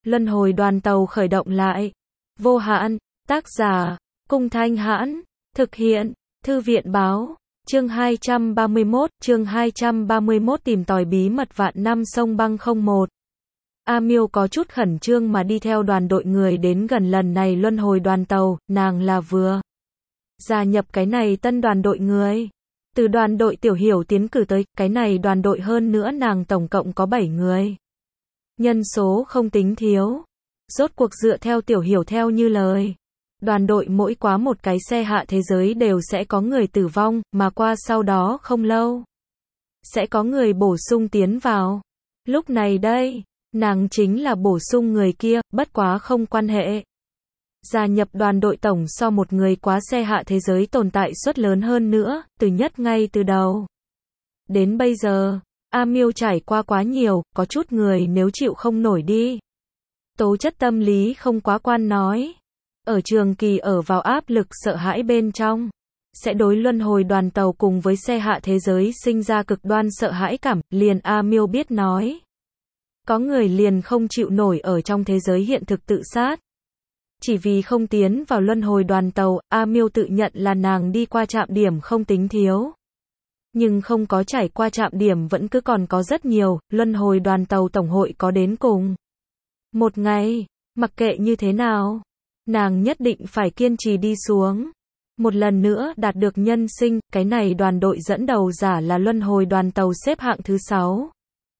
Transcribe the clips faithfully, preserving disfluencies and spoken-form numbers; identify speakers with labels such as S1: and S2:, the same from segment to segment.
S1: Luân hồi đoàn tàu khởi động lại. Vô hạn, tác giả, Cung Thanh Hãn, thực hiện, Thư viện báo, chương hai trăm ba mươi mốt, chương hai trăm ba mươi mốt tìm tòi bí mật vạn năm sông băng không một. A Miêu có chút khẩn trương mà đi theo đoàn đội người đến gần lần này luân hồi đoàn tàu, nàng là vừa gia nhập cái này tân đoàn đội người. Từ đoàn đội Tiểu Hiểu tiến cử tới, cái này đoàn đội hơn nữa nàng tổng cộng có bảy người. Nhân số không tính thiếu. Rốt cuộc dựa theo Tiểu Hiểu theo như lời. Đoàn đội mỗi quá một cái xe hạ thế giới đều sẽ có người tử vong, mà qua sau đó không lâu. Sẽ có người bổ sung tiến vào. Lúc này đây, nàng chính là bổ sung người kia, bất quá không quan hệ. Gia nhập đoàn đội tổng so một người quá xe hạ thế giới tồn tại suất lớn hơn nữa, từ nhất ngay từ đầu. Đến bây giờ, A Miêu trải qua quá nhiều, có chút người nếu chịu không nổi đi. Tố chất tâm lý không quá quan nói. Ở trường kỳ ở vào áp lực sợ hãi bên trong. Sẽ đối luân hồi đoàn tàu cùng với xe hạ thế giới sinh ra cực đoan sợ hãi cảm, liền A Miêu biết nói. Có người liền không chịu nổi ở trong thế giới hiện thực tự sát. Chỉ vì không tiến vào luân hồi đoàn tàu, A Miêu tự nhận là nàng đi qua trạm điểm không tính thiếu. Nhưng không có trải qua trạm điểm vẫn cứ còn có rất nhiều, luân hồi đoàn tàu tổng hội có đến cùng. Một ngày, mặc kệ như thế nào, nàng nhất định phải kiên trì đi xuống. Một lần nữa đạt được nhân sinh, cái này đoàn đội dẫn đầu giả là luân hồi đoàn tàu xếp hạng thứ sáu.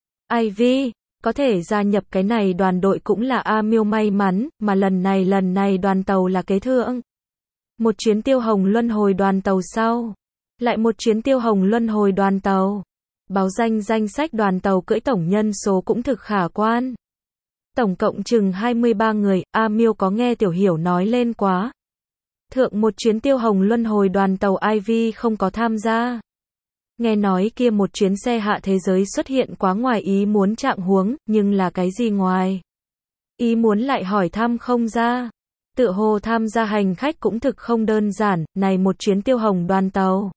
S1: Ivy, có thể gia nhập cái này đoàn đội cũng là A Miêu may mắn, mà lần này lần này đoàn tàu là kế thượng. Một chuyến tiêu hồng luân hồi đoàn tàu sau. Lại một chuyến tiêu hồng luân hồi đoàn tàu. Báo danh danh sách đoàn tàu cưỡi tổng nhân số cũng thực khả quan. Tổng cộng chừng hai mươi ba người, A Miêu có nghe Tiểu Hiểu nói lên quá. Thượng một chuyến tiêu hồng luân hồi đoàn tàu Ivy không có tham gia. Nghe nói kia một chuyến xe hạ thế giới xuất hiện quá ngoài ý muốn trạng huống, nhưng là cái gì ngoài ý muốn lại hỏi thăm không ra. Tựa hồ tham gia hành khách cũng thực không đơn giản, này một chuyến tiêu hồng đoàn tàu.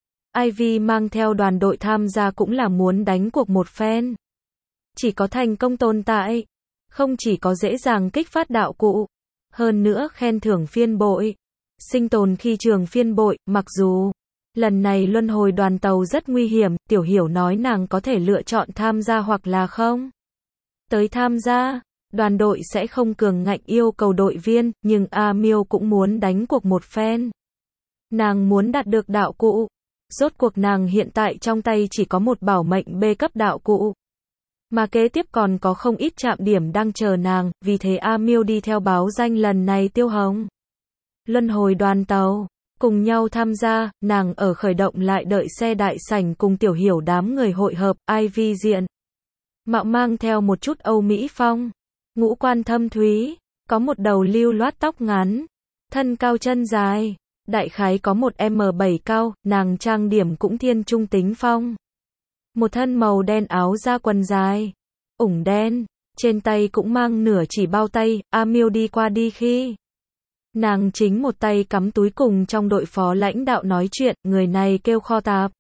S1: Ivy mang theo đoàn đội tham gia cũng là muốn đánh cuộc một phen. Chỉ có thành công tồn tại, không chỉ có dễ dàng kích phát đạo cụ, hơn nữa khen thưởng phiên bội. Sinh tồn khi trường phiên bội, mặc dù lần này luân hồi đoàn tàu rất nguy hiểm, Tiểu Hiểu nói nàng có thể lựa chọn tham gia hoặc là không. Tới tham gia, đoàn đội sẽ không cường ngạnh yêu cầu đội viên, nhưng A Miêu cũng muốn đánh cuộc một phen. Nàng muốn đạt được đạo cụ. Rốt cuộc nàng hiện tại trong tay chỉ có một bảo mệnh B cấp đạo cụ. Mà kế tiếp còn có không ít trạm điểm đang chờ nàng, vì thế A Miêu đi theo báo danh lần này tiêu hồng. Luân hồi đoàn tàu. Cùng nhau tham gia, nàng ở khởi động lại đợi xe đại sảnh cùng Tiểu Hiểu đám người hội hợp, Ivy diện. Mạo mang theo một chút Âu Mỹ phong. Ngũ quan thâm thúy, có một đầu lưu loát tóc ngắn. Thân cao chân dài, đại khái có một M bảy cao, nàng trang điểm cũng thiên trung tính phong. Một thân màu đen áo da quần dài, ủng đen, trên tay cũng mang nửa chỉ bao tay, A Miêu đi qua đi khi. Nàng chính một tay cắm túi cùng trong đội phó lãnh đạo nói chuyện, người này kêu Kho Tạp.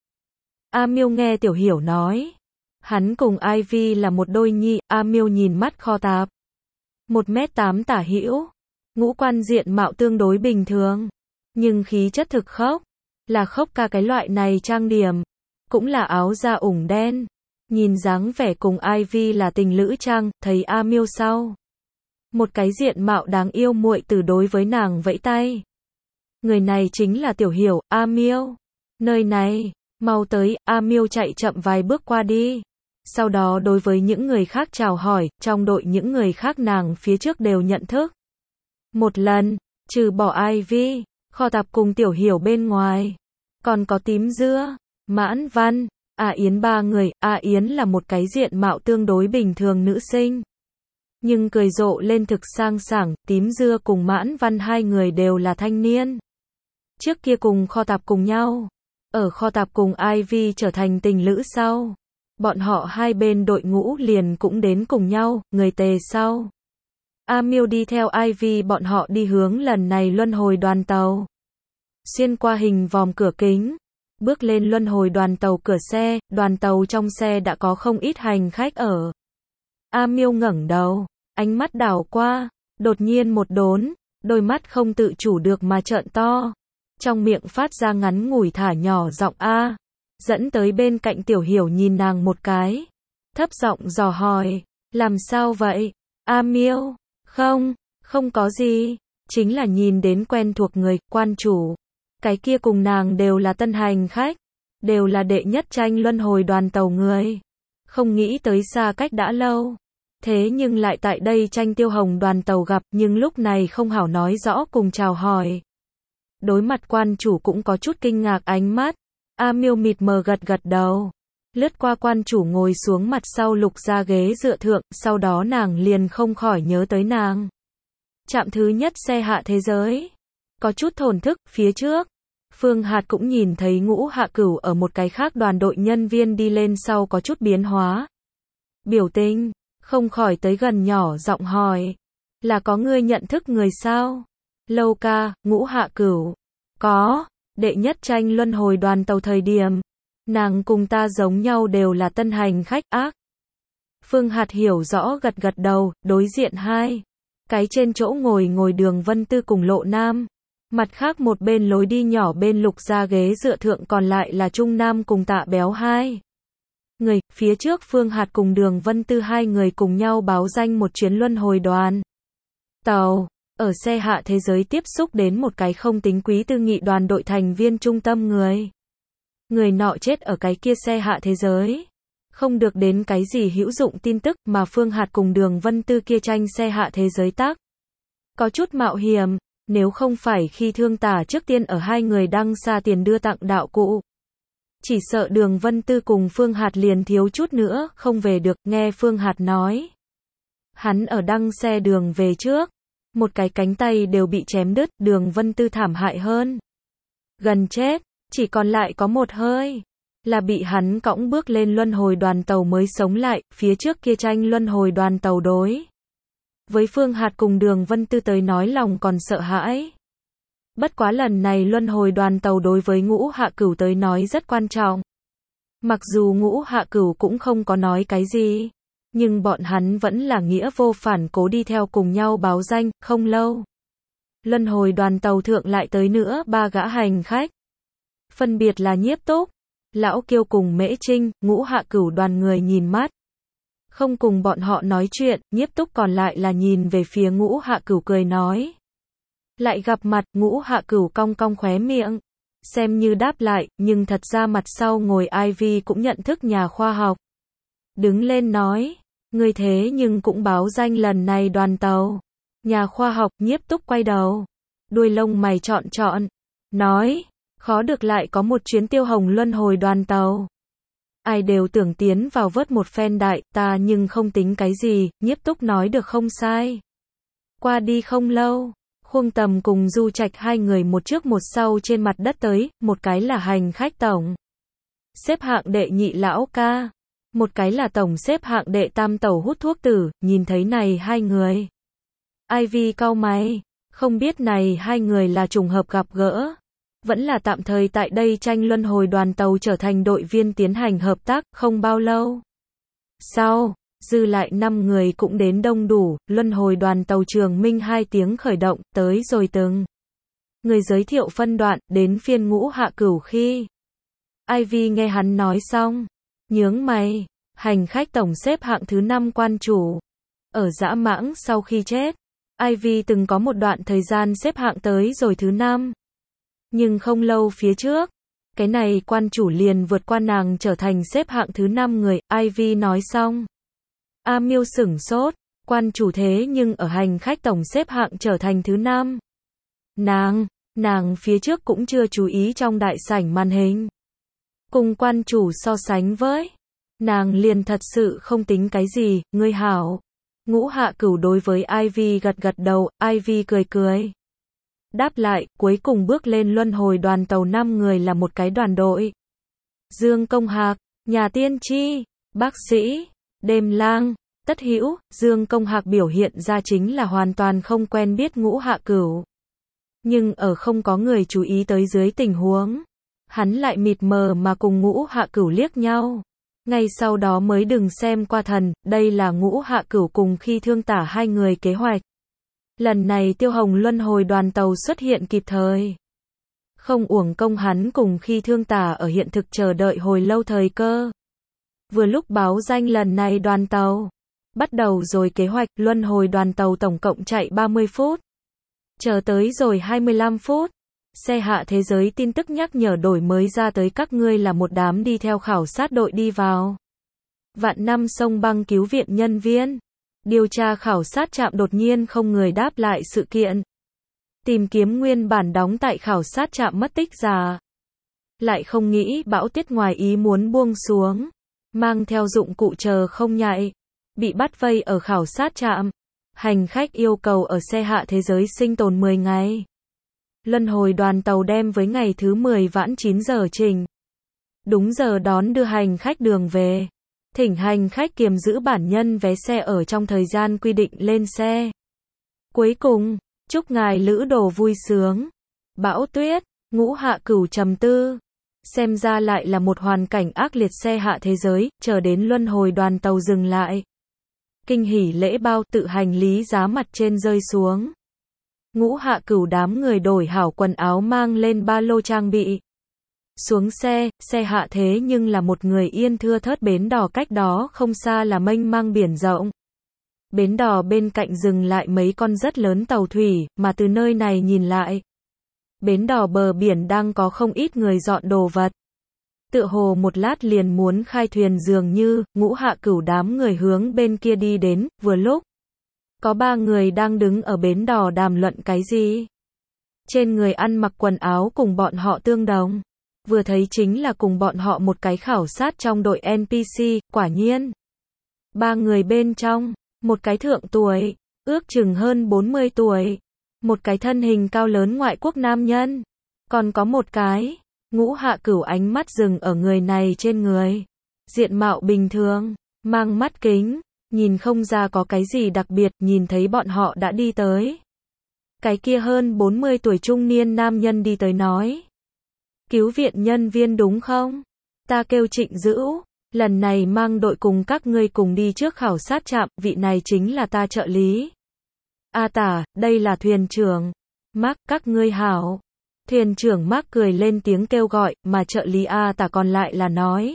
S1: A Miêu nghe Tiểu Hiểu nói. Hắn cùng Ivy là một đôi nhi, A Miêu nhìn mắt Kho Tạp. Một mét tám tả hữu. Ngũ quan diện mạo tương đối bình thường. Nhưng khí chất thực khốc. Là khốc ca cái loại này trang điểm. Cũng là áo da ủng đen. Nhìn dáng vẻ cùng Ivy là tình lữ trang, thấy A Miêu sau. Một cái diện mạo đáng yêu muội tử đối với nàng vẫy tay. Người này chính là Tiểu Hiểu, A Miêu. Nơi này, mau tới, A Miêu chạy chậm vài bước qua đi. Sau đó đối với những người khác chào hỏi, trong đội những người khác nàng phía trước đều nhận thức. Một lần, trừ bỏ Ivy, Kho Tạp cùng Tiểu Hiểu bên ngoài. Còn có Tím Dưa, Mãn Văn, A Yến ba người, A Yến là một cái diện mạo tương đối bình thường nữ sinh. Nhưng cười rộ lên thực sang sảng, Tím Dưa cùng Mãn Văn hai người đều là thanh niên. Trước kia cùng Kho Tạp cùng nhau. Ở Kho Tạp cùng Ivy trở thành tình lữ sau. Bọn họ hai bên đội ngũ liền cũng đến cùng nhau, người tề sau. A Miêu đi theo Ivy bọn họ đi hướng lần này luân hồi đoàn tàu. Xuyên qua hình vòm cửa kính. Bước lên luân hồi đoàn tàu cửa xe, đoàn tàu trong xe đã có không ít hành khách ở. A Miêu ngẩng đầu, ánh mắt đảo qua, đột nhiên một đốn, đôi mắt không tự chủ được mà trợn to, trong miệng phát ra ngắn ngủi thả nhỏ giọng a, dẫn tới bên cạnh Tiểu Hiểu nhìn nàng một cái, thấp giọng dò hỏi, làm sao vậy? A Miêu, không, không có gì, chính là nhìn đến quen thuộc người, quan chủ, cái kia cùng nàng đều là tân hành khách, đều là đệ nhất tranh luân hồi đoàn tàu người, không nghĩ tới xa cách đã lâu. Thế nhưng lại tại đây tranh tiêu hồng đoàn tàu gặp, nhưng lúc này không hảo nói rõ cùng chào hỏi. Đối mặt quan chủ cũng có chút kinh ngạc ánh mắt, A Miêu mịt mờ gật gật đầu, lướt qua quan chủ ngồi xuống mặt sau lục ra ghế dựa thượng, sau đó nàng liền không khỏi nhớ tới nàng. Trạm thứ nhất xe hạ thế giới, có chút thổn thức, phía trước, Phương Hạt cũng nhìn thấy Ngũ Hạ Cửu ở một cái khác đoàn đội nhân viên đi lên sau có chút biến hóa. Biểu tình, không khỏi tới gần nhỏ giọng hỏi, là có ngươi nhận thức người sao? Lâu ca, Ngũ Hạ Cửu, có, đệ nhất tranh luân hồi đoàn tàu thời điểm, nàng cùng ta giống nhau đều là tân hành khách ác. Phương Hạt hiểu rõ gật gật đầu, đối diện hai, cái trên chỗ ngồi ngồi Đường Vân Tư cùng Lộ Nam. Mặt khác một bên lối đi nhỏ bên lục ra ghế dựa thượng còn lại là Trung Nam cùng Tạ Béo hai người, phía trước Phương Hạt cùng Đường Vân Tư hai người cùng nhau báo danh một chuyến luân hồi đoàn tàu, ở xe hạ thế giới tiếp xúc đến một cái không tính quý tư nghị đoàn đội thành viên trung tâm người. Người nọ chết ở cái kia xe hạ thế giới. Không được đến cái gì hữu dụng tin tức mà Phương Hạt cùng Đường Vân Tư kia tranh xe hạ thế giới tác. Có chút mạo hiểm. Nếu không phải khi thương tả trước tiên ở hai người đăng xa tiền đưa tặng đạo cụ. Chỉ sợ Đường Vân Tư cùng Phương Hạt liền thiếu chút nữa, không về được, nghe Phương Hạt nói. Hắn ở đăng xe đường về trước. Một cái cánh tay đều bị chém đứt, Đường Vân Tư thảm hại hơn. Gần chết, chỉ còn lại có một hơi. Là bị hắn cõng bước lên luân hồi đoàn tàu mới sống lại, phía trước kia tranh luân hồi đoàn tàu đối. Với Phương Hạt cùng Đường Vân Tư tới nói lòng còn sợ hãi. Bất quá lần này luân hồi đoàn tàu đối với Ngũ Hạ Cửu tới nói rất quan trọng. Mặc dù Ngũ Hạ Cửu cũng không có nói cái gì, nhưng bọn hắn vẫn là nghĩa vô phản cố đi theo cùng nhau báo danh, không lâu. Luân hồi đoàn tàu thượng lại tới nữa ba gã hành khách. Phân biệt là Nhiếp Túc, Lão Kiêu cùng Mễ Trinh, Ngũ Hạ Cửu đoàn người nhìn mắt. Không cùng bọn họ nói chuyện, Nhiếp Túc còn lại là nhìn về phía Ngũ Hạ Cửu cười nói. Lại gặp mặt, Ngũ Hạ Cửu cong cong khóe miệng. Xem như đáp lại, nhưng thật ra mặt sau ngồi Ivy cũng nhận thức nhà khoa học. Đứng lên nói, người thế nhưng cũng báo danh lần này đoàn tàu. Nhà khoa học, Nhiếp Túc quay đầu. Đuôi lông mày trọn trọn. Nói, khó được lại có một chuyến tiêu hồng luân hồi đoàn tàu. Ai đều tưởng tiến vào vớt một phen đại, ta nhưng không tính cái gì, Nhiếp Túc nói được không sai. Qua đi không lâu, Khuông Tầm cùng Du Trạch hai người một trước một sau trên mặt đất tới, một cái là hành khách tổng. Xếp hạng đệ nhị lão ca. Một cái là tổng xếp hạng đệ tam tẩu hút thuốc tử, nhìn thấy này hai người. Ivy cau mày, không biết này hai người là trùng hợp gặp gỡ. Vẫn là tạm thời tại đây tranh luân hồi đoàn tàu trở thành đội viên tiến hành hợp tác, không bao lâu. Sau, dư lại năm người cũng đến đông đủ, luân hồi đoàn tàu Trường Minh hai tiếng khởi động, tới rồi từng. Người giới thiệu phân đoạn, đến phiên Ngũ Hạ Cửu khi. Ivy nghe hắn nói xong, nhướng mày, hành khách tổng xếp hạng thứ năm quan chủ. Ở dã mãng sau khi chết, Ivy từng có một đoạn thời gian xếp hạng tới rồi thứ năm. Nhưng không lâu phía trước, cái này quan chủ liền vượt qua nàng trở thành xếp hạng thứ năm người, Ivy nói xong. A Miêu sửng sốt, quan chủ thế nhưng ở hành khách tổng xếp hạng trở thành thứ năm. Nàng, nàng phía trước cũng chưa chú ý trong đại sảnh màn hình. Cùng quan chủ so sánh với, nàng liền thật sự không tính cái gì, ngươi hảo. Ngũ Hạ Cửu đối với Ivy gật gật đầu, Ivy cười cười. Đáp lại, cuối cùng bước lên luân hồi đoàn tàu năm người là một cái đoàn đội. Dương Công Hạc, Nhà Tiên Tri, Bác Sĩ, Đêm Lang, Tất Hữu, Dương Công Hạc biểu hiện ra chính là hoàn toàn không quen biết Ngũ Hạ Cửu. Nhưng ở không có người chú ý tới dưới tình huống, hắn lại mịt mờ mà cùng Ngũ Hạ Cửu liếc nhau. Ngay sau đó mới đừng xem qua thần, đây là Ngũ Hạ Cửu cùng Khi Thương Tả hai người kế hoạch. Lần này Tiêu Hồng luân hồi đoàn tàu xuất hiện kịp thời. Không uổng công hắn cùng Khi Thương Tả ở hiện thực chờ đợi hồi lâu thời cơ. Vừa lúc báo danh lần này đoàn tàu bắt đầu rồi, kế hoạch luân hồi đoàn tàu tổng cộng chạy ba mươi phút. Chờ tới rồi hai mươi lăm phút. Xe hạ thế giới tin tức nhắc nhở đổi mới ra tới, các ngươi là một đám đi theo khảo sát đội đi vào Vạn Năm sông băng cứu viện nhân viên. Điều tra khảo sát trạm đột nhiên không người đáp lại sự kiện. Tìm kiếm nguyên bản đóng tại khảo sát trạm mất tích giả. Lại không nghĩ bão tuyết ngoài ý muốn buông xuống. Mang theo dụng cụ chờ không nhạy. Bị bắt vây ở khảo sát trạm. Hành khách yêu cầu ở xe hạ thế giới sinh tồn mười ngày. Luân hồi đoàn tàu đem với ngày thứ mười vãn chín giờ trình. Đúng giờ đón đưa hành khách đường về. Thỉnh hành khách kiềm giữ bản nhân vé xe ở trong thời gian quy định lên xe. Cuối cùng, chúc ngài lữ đồ vui sướng. Bão tuyết, Ngũ Hạ Cửu trầm tư. Xem ra lại là một hoàn cảnh ác liệt, xe hạ thế giới, chờ đến luân hồi đoàn tàu dừng lại. Kinh hỉ lễ bao, tự hành lý giá mặt trên rơi xuống. Ngũ Hạ Cửu đám người đổi hảo quần áo mang lên ba lô trang bị. Xuống xe, xe hạ thế nhưng là một người yên thưa thớt bến đò, cách đó không xa là mênh mang biển rộng. Bến đò bên cạnh dừng lại mấy con rất lớn tàu thủy, mà từ nơi này nhìn lại. Bến đò bờ biển đang có không ít người dọn đồ vật. Tựa hồ một lát liền muốn khai thuyền, dường như, Ngũ Hạ Cửu đám người hướng bên kia đi đến, vừa lúc. Có ba người đang đứng ở bến đò đàm luận cái gì. Trên người ăn mặc quần áo cùng bọn họ tương đồng. Vừa thấy chính là cùng bọn họ một cái khảo sát trong đội en pê xê, quả nhiên. Ba người bên trong, một cái thượng tuổi, ước chừng hơn bốn mươi tuổi. Một cái thân hình cao lớn ngoại quốc nam nhân. Còn có một cái, Ngũ Hạ Cửu ánh mắt dừng ở người này trên người. Diện mạo bình thường, mang mắt kính. Nhìn không ra có cái gì đặc biệt, nhìn thấy bọn họ đã đi tới. Cái kia hơn bốn mươi tuổi trung niên nam nhân đi tới nói. Cứu viện nhân viên đúng không? Ta kêu Trịnh Dữ, lần này mang đội cùng các ngươi cùng đi trước khảo sát trạm, vị này chính là ta trợ lý. A Tả, đây là thuyền trưởng. Mark, các ngươi hảo. Thuyền trưởng Mark cười lên tiếng kêu gọi, mà trợ lý A Tả còn lại là nói.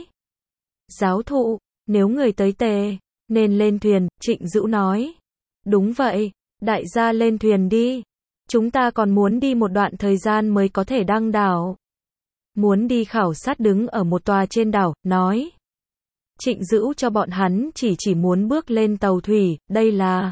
S1: Giáo thụ, nếu người tới tề, nên lên thuyền, Trịnh Dữ nói. Đúng vậy, đại gia lên thuyền đi. Chúng ta còn muốn đi một đoạn thời gian mới có thể đăng đảo. Muốn đi khảo sát đứng ở một tòa trên đảo, nói. Trịnh Dữ cho bọn hắn chỉ chỉ muốn bước lên tàu thủy, đây là.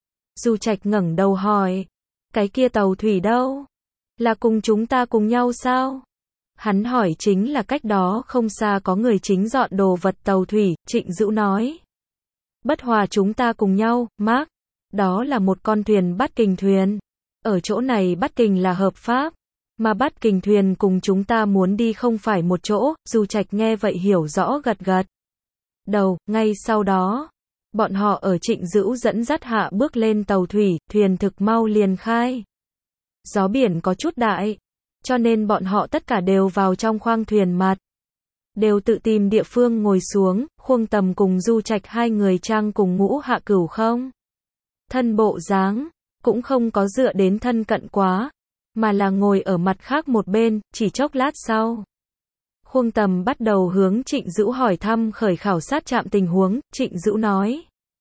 S1: Du Trạch ngẩng đầu hỏi. Cái kia tàu thủy đâu? Là cùng chúng ta cùng nhau sao? Hắn hỏi chính là cách đó không xa có người chính dọn đồ vật tàu thủy, Trịnh Dữ nói. Bất hòa chúng ta cùng nhau, Mark. Đó là một con thuyền bắt kình thuyền. Ở chỗ này bắt kình là hợp pháp. Mà bắt kình thuyền cùng chúng ta muốn đi không phải một chỗ, Du Trạch nghe vậy hiểu rõ gật gật. Đầu, ngay sau đó, bọn họ ở Trịnh Dữ dẫn dắt hạ bước lên tàu thủy, thuyền thực mau liền khai. Gió biển có chút đại, cho nên bọn họ tất cả đều vào trong khoang thuyền mặt. Đều tự tìm địa phương ngồi xuống, Khuông Tầm cùng Du Trạch hai người trang cùng Ngũ Hạ Cửu không. Thân bộ dáng, cũng không có dựa đến thân cận quá, mà là ngồi ở mặt khác một bên, chỉ chốc lát sau. Khuông Tầm bắt đầu hướng Trịnh Dữ hỏi thăm khởi khảo sát trạm tình huống, Trịnh Dữ nói.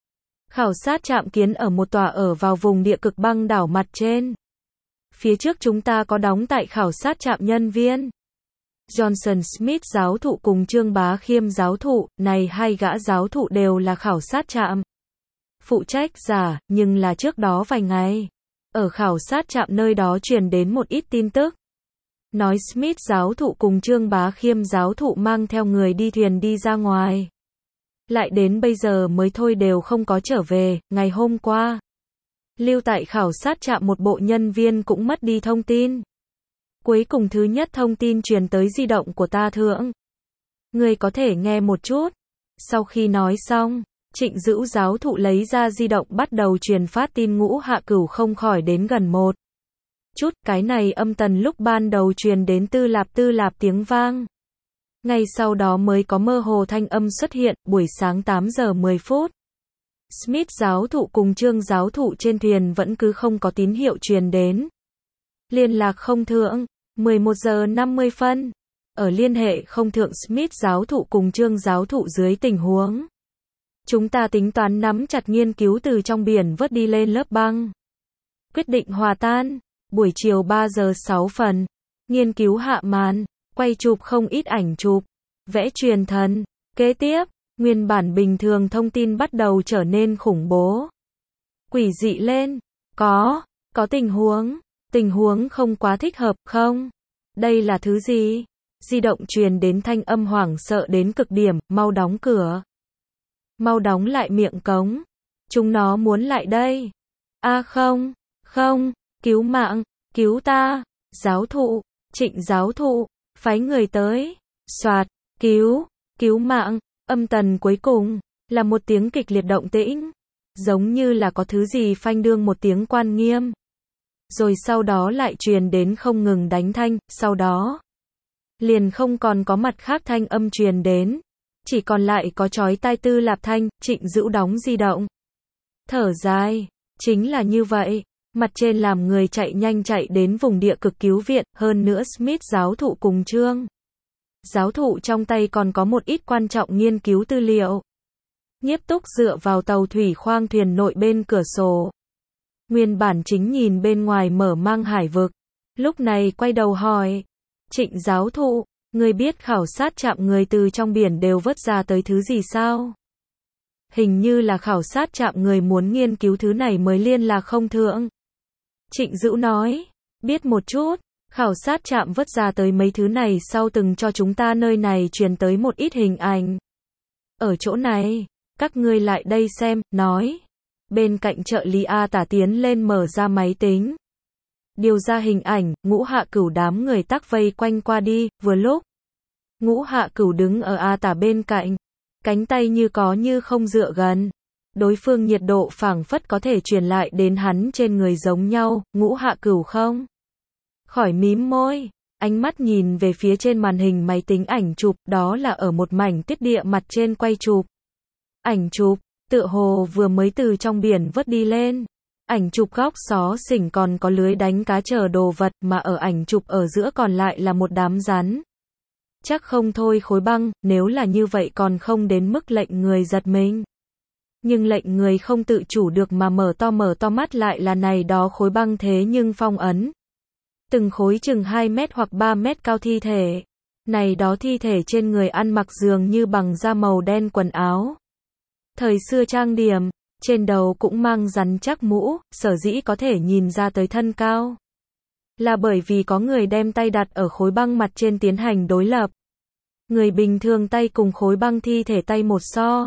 S1: Khảo sát trạm kiến ở một tòa ở vào vùng địa cực băng đảo mặt trên. Phía trước chúng ta có đóng tại khảo sát trạm nhân viên. Johnson Smith giáo thụ cùng Trương Bá Khiêm giáo thụ, này hai gã giáo thụ đều là khảo sát trạm. Phụ trách giả, nhưng là trước đó vài ngày. Ở khảo sát trạm nơi đó truyền đến một ít tin tức. Nói Smith giáo thụ cùng Trương Bá Khiêm giáo thụ mang theo người đi thuyền đi ra ngoài. Lại đến bây giờ mới thôi đều không có trở về, ngày hôm qua. Lưu tại khảo sát trạm một bộ nhân viên cũng mất đi thông tin. Cuối cùng thứ nhất thông tin truyền tới di động của ta thượng. Người có thể nghe một chút. Sau khi nói xong, Trịnh Dữ giáo thụ lấy ra di động bắt đầu truyền phát tin Ngũ Hạ Cửu không khỏi đến gần một chút, cái này âm tần lúc ban đầu truyền đến tư lạp tư lạp tiếng vang. Ngay sau đó mới có mơ hồ thanh âm xuất hiện, buổi sáng tám giờ mười phút. Smith giáo thụ cùng Trương giáo thụ trên thuyền vẫn cứ không có tín hiệu truyền đến. Liên lạc không thượng, mười một giờ năm mươi phân. Ở liên hệ không thượng Smith giáo thụ cùng Trương giáo thụ dưới tình huống. Chúng ta tính toán nắm chặt nghiên cứu từ trong biển vớt đi lên lớp băng. Quyết định hòa tan. Buổi chiều ba giờ sáu phần. Nghiên cứu hạ màn. Quay chụp không ít ảnh chụp. Vẽ truyền thần. Kế tiếp, nguyên bản bình thường thông tin bắt đầu trở nên khủng bố. Quỷ dị lên. Có, có tình huống. Tình huống không quá thích hợp, không? Đây là thứ gì? Di động truyền đến thanh âm hoảng sợ đến cực điểm, mau đóng cửa. Mau đóng lại miệng cống. Chúng nó muốn lại đây. A à không, không, cứu mạng, cứu ta. Giáo thụ, Trịnh giáo thụ, phái người tới. Soạt, cứu, cứu mạng. Âm tần cuối cùng, là một tiếng kịch liệt động tĩnh. Giống như là có thứ gì phanh đương một tiếng quan nghiêm. Rồi sau đó lại truyền đến không ngừng đánh thanh, sau đó liền không còn có mặt khác thanh âm truyền đến, chỉ còn lại có chói tai tư lạp thanh. Trịnh Dữu đóng di động, thở dài, chính là như vậy, mặt trên làm người chạy nhanh chạy đến vùng địa cực cứu viện, hơn nữa Smith giáo thụ cùng Trương giáo thụ trong tay còn có một ít quan trọng nghiên cứu tư liệu. Nhiếp Túc dựa vào tàu thủy khoang thuyền nội bên cửa sổ. Nguyên bản chính nhìn bên ngoài mở mang hải vực. Lúc này quay đầu hỏi. Trịnh giáo thụ, người biết khảo sát trạm người từ trong biển đều vớt ra tới thứ gì sao? Hình như là khảo sát trạm người muốn nghiên cứu thứ này mới liên lạc không thượng. Trịnh Dữu nói. Biết một chút. Khảo sát trạm vớt ra tới mấy thứ này sau từng cho chúng ta nơi này truyền tới một ít hình ảnh. Ở chỗ này, các ngươi lại đây xem, nói. Bên cạnh trợ lý A Tả tiến lên mở ra máy tính. Điều ra hình ảnh, Ngũ Hạ Cửu đám người tắc vây quanh qua đi, vừa lúc. Ngũ Hạ Cửu đứng ở A Tả bên cạnh. Cánh tay như có như không dựa gần. Đối phương nhiệt độ phảng phất có thể truyền lại đến hắn trên người giống nhau, Ngũ Hạ Cửu không khỏi mím môi, ánh mắt nhìn về phía trên màn hình máy tính ảnh chụp, đó là ở một mảnh tiết địa mặt trên quay chụp. Ảnh chụp, tựa hồ vừa mới từ trong biển vớt đi lên. Ảnh chụp góc xó xỉnh còn có lưới đánh cá chờ đồ vật, mà ở ảnh chụp ở giữa còn lại là một đám rắn. Chắc không thôi khối băng, nếu là như vậy còn không đến mức lệnh người giật mình. Nhưng lệnh người không tự chủ được mà mở to mở to mắt lại là này đó khối băng thế nhưng phong ấn. Từng khối chừng hai mét hoặc ba mét cao thi thể. Này đó thi thể trên người ăn mặc dường như bằng da màu đen quần áo. Thời xưa trang điểm, trên đầu cũng mang rắn chắc mũ, sở dĩ có thể nhìn ra tới thân cao. Là bởi vì có người đem tay đặt ở khối băng mặt trên tiến hành đối lập. Người bình thường tay cùng khối băng thi thể tay một so.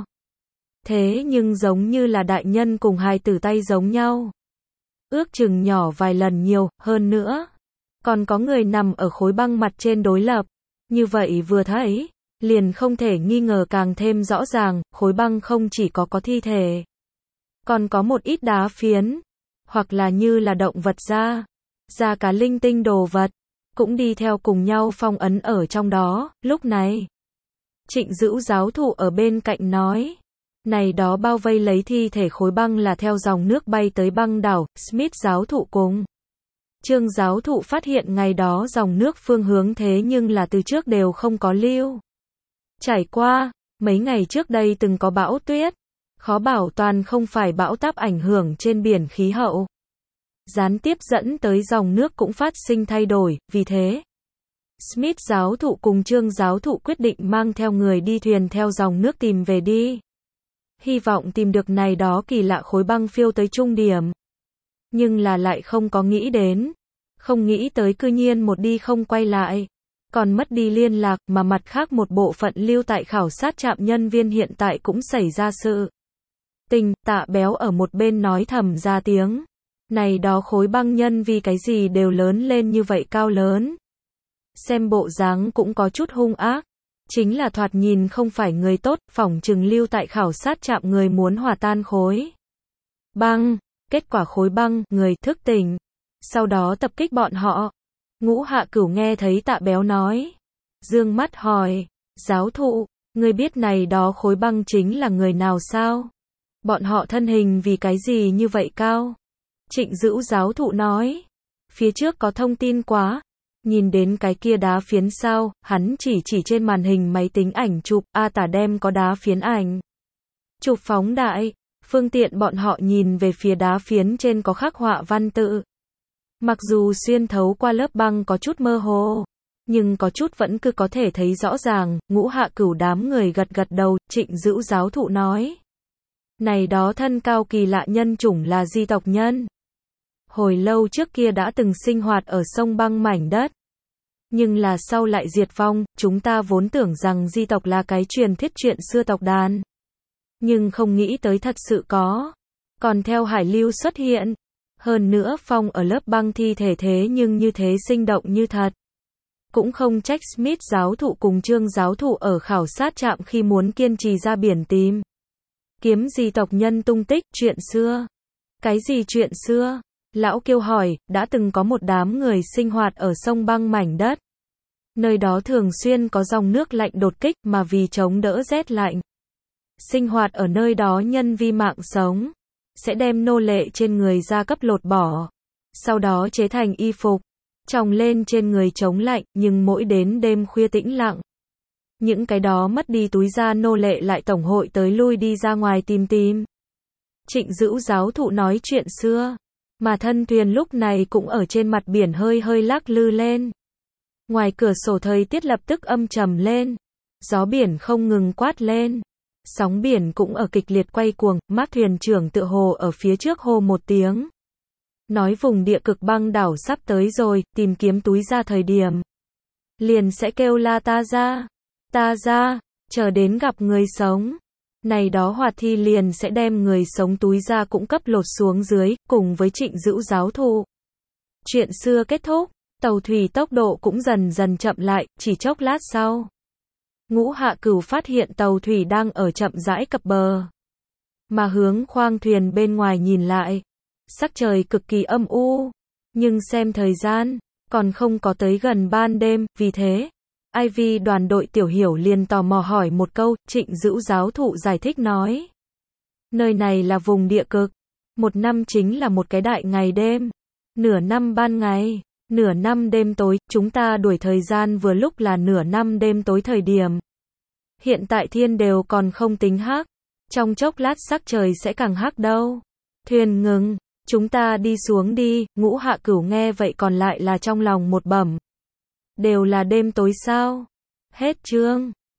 S1: Thế nhưng giống như là đại nhân cùng hài tử tay giống nhau. Ước chừng nhỏ vài lần nhiều, hơn nữa. Còn có người nằm ở khối băng mặt trên đối lập. Như vậy vừa thấy, liền không thể nghi ngờ càng thêm rõ ràng, khối băng không chỉ có có thi thể. Còn có một ít đá phiến. Hoặc là như là động vật da. Da cá linh tinh đồ vật. Cũng đi theo cùng nhau phong ấn ở trong đó, lúc này. Trịnh Dữu giáo thụ ở bên cạnh nói. Này đó bao vây lấy thi thể khối băng là theo dòng nước bay tới băng đảo. Smith giáo thụ cùng Trương giáo thụ phát hiện ngày đó dòng nước phương hướng thế nhưng là từ trước đều không có lưu. Trải qua, mấy ngày trước đây từng có bão tuyết. Khó bảo toàn không phải bão táp ảnh hưởng trên biển khí hậu. Gián tiếp dẫn tới dòng nước cũng phát sinh thay đổi, vì thế. Smith giáo thụ cùng Trương giáo thụ quyết định mang theo người đi thuyền theo dòng nước tìm về đi. Hy vọng tìm được này đó kỳ lạ khối băng phiêu tới trung điểm. Nhưng là lại không có nghĩ đến. Không nghĩ tới cư nhiên một đi không quay lại. Còn mất đi liên lạc mà mặt khác một bộ phận lưu tại khảo sát trạm nhân viên hiện tại cũng xảy ra sự tình. Tạ Béo ở một bên nói thầm ra tiếng. Này đó khối băng nhân vì cái gì đều lớn lên như vậy cao lớn. Xem bộ dáng cũng có chút hung ác. Chính là thoạt nhìn không phải người tốt, phỏng chừng lưu tại khảo sát trạm người muốn hòa tan khối băng. Kết quả khối băng, người thức tỉnh. Sau đó tập kích bọn họ. Ngũ Hạ Cửu nghe thấy Tạ Béo nói. Dương mắt hỏi. Giáo thụ, ngươi biết này đó khối băng chính là người nào sao? Bọn họ thân hình vì cái gì như vậy cao? Trịnh Dữu giáo thụ nói. Phía trước có thông tin quá. Nhìn đến cái kia đá phiến sao, hắn chỉ chỉ trên màn hình máy tính ảnh chụp, A tả đem có đá phiến ảnh. Chụp phóng đại, phương tiện bọn họ nhìn về phía đá phiến trên có khắc họa văn tự. Mặc dù xuyên thấu qua lớp băng có chút mơ hồ, nhưng có chút vẫn cứ có thể thấy rõ ràng. Ngũ Hạ Cửu đám người gật gật đầu, Trịnh Dữu giáo thụ nói. Này đó thân cao kỳ lạ nhân chủng là di tộc nhân. Hồi lâu trước kia đã từng sinh hoạt ở sông băng mảnh đất. Nhưng là sau lại diệt vong, chúng ta vốn tưởng rằng di tộc là cái truyền thuyết chuyện xưa tộc đàn. Nhưng không nghĩ tới thật sự có. Còn theo hải lưu xuất hiện. Hơn nữa phong ở lớp băng thi thể thế nhưng như thế sinh động như thật. Cũng không trách Smith giáo thụ cùng Trương giáo thụ ở khảo sát trạm khi muốn kiên trì ra biển tìm kiếm di tộc nhân tung tích, chuyện xưa. Cái gì chuyện xưa? Lão Kiêu hỏi, đã từng có một đám người sinh hoạt ở sông băng mảnh đất. Nơi đó thường xuyên có dòng nước lạnh đột kích mà vì chống đỡ rét lạnh. Sinh hoạt ở nơi đó nhân vi mạng sống. Sẽ đem nô lệ trên người ra cấp lột bỏ. Sau đó chế thành y phục. Tròng lên trên người chống lạnh, nhưng mỗi đến đêm khuya tĩnh lặng. Những cái đó mất đi túi da nô lệ lại tổng hội tới lui đi ra ngoài tìm tìm. Trịnh Dữu giáo thụ nói chuyện xưa. Mà thân thuyền lúc này cũng ở trên mặt biển hơi hơi lắc lư lên. Ngoài cửa sổ thời tiết lập tức âm trầm lên. Gió biển không ngừng quát lên. Sóng biển cũng ở kịch liệt quay cuồng, Mác thuyền trưởng tựa hồ ở phía trước hô một tiếng. Nói vùng địa cực băng đảo sắp tới rồi, tìm kiếm túi da thời điểm. Liền sẽ kêu la ta ra. Ta ra, chờ đến gặp người sống. Này đó hoạt thi liền sẽ đem người sống túi da cũng cấp lột xuống dưới, cùng với Trịnh Dữu giáo thụ. Chuyện xưa kết thúc, tàu thủy tốc độ cũng dần dần chậm lại, chỉ chốc lát sau. Ngũ Hạ Cửu phát hiện tàu thủy đang ở chậm rãi cập bờ. Mà hướng khoang thuyền bên ngoài nhìn lại. Sắc trời cực kỳ âm u. Nhưng xem thời gian, còn không có tới gần ban đêm, vì thế. Ivy đoàn đội Tiểu Hiểu liền tò mò hỏi một câu, Trịnh Dữu giáo thụ giải thích nói. Nơi này là vùng địa cực. Một năm chính là một cái đại ngày đêm. Nửa năm ban ngày, nửa năm đêm tối, chúng ta đuổi thời gian vừa lúc là nửa năm đêm tối thời điểm. Hiện tại thiên đều còn không tính hắc. Trong chốc lát sắc trời sẽ càng hắc đâu. Thuyền ngừng, chúng ta đi xuống đi. Ngũ Hạ Cửu nghe vậy còn lại là trong lòng một bẩm. Đều là đêm tối sao? Hết chương.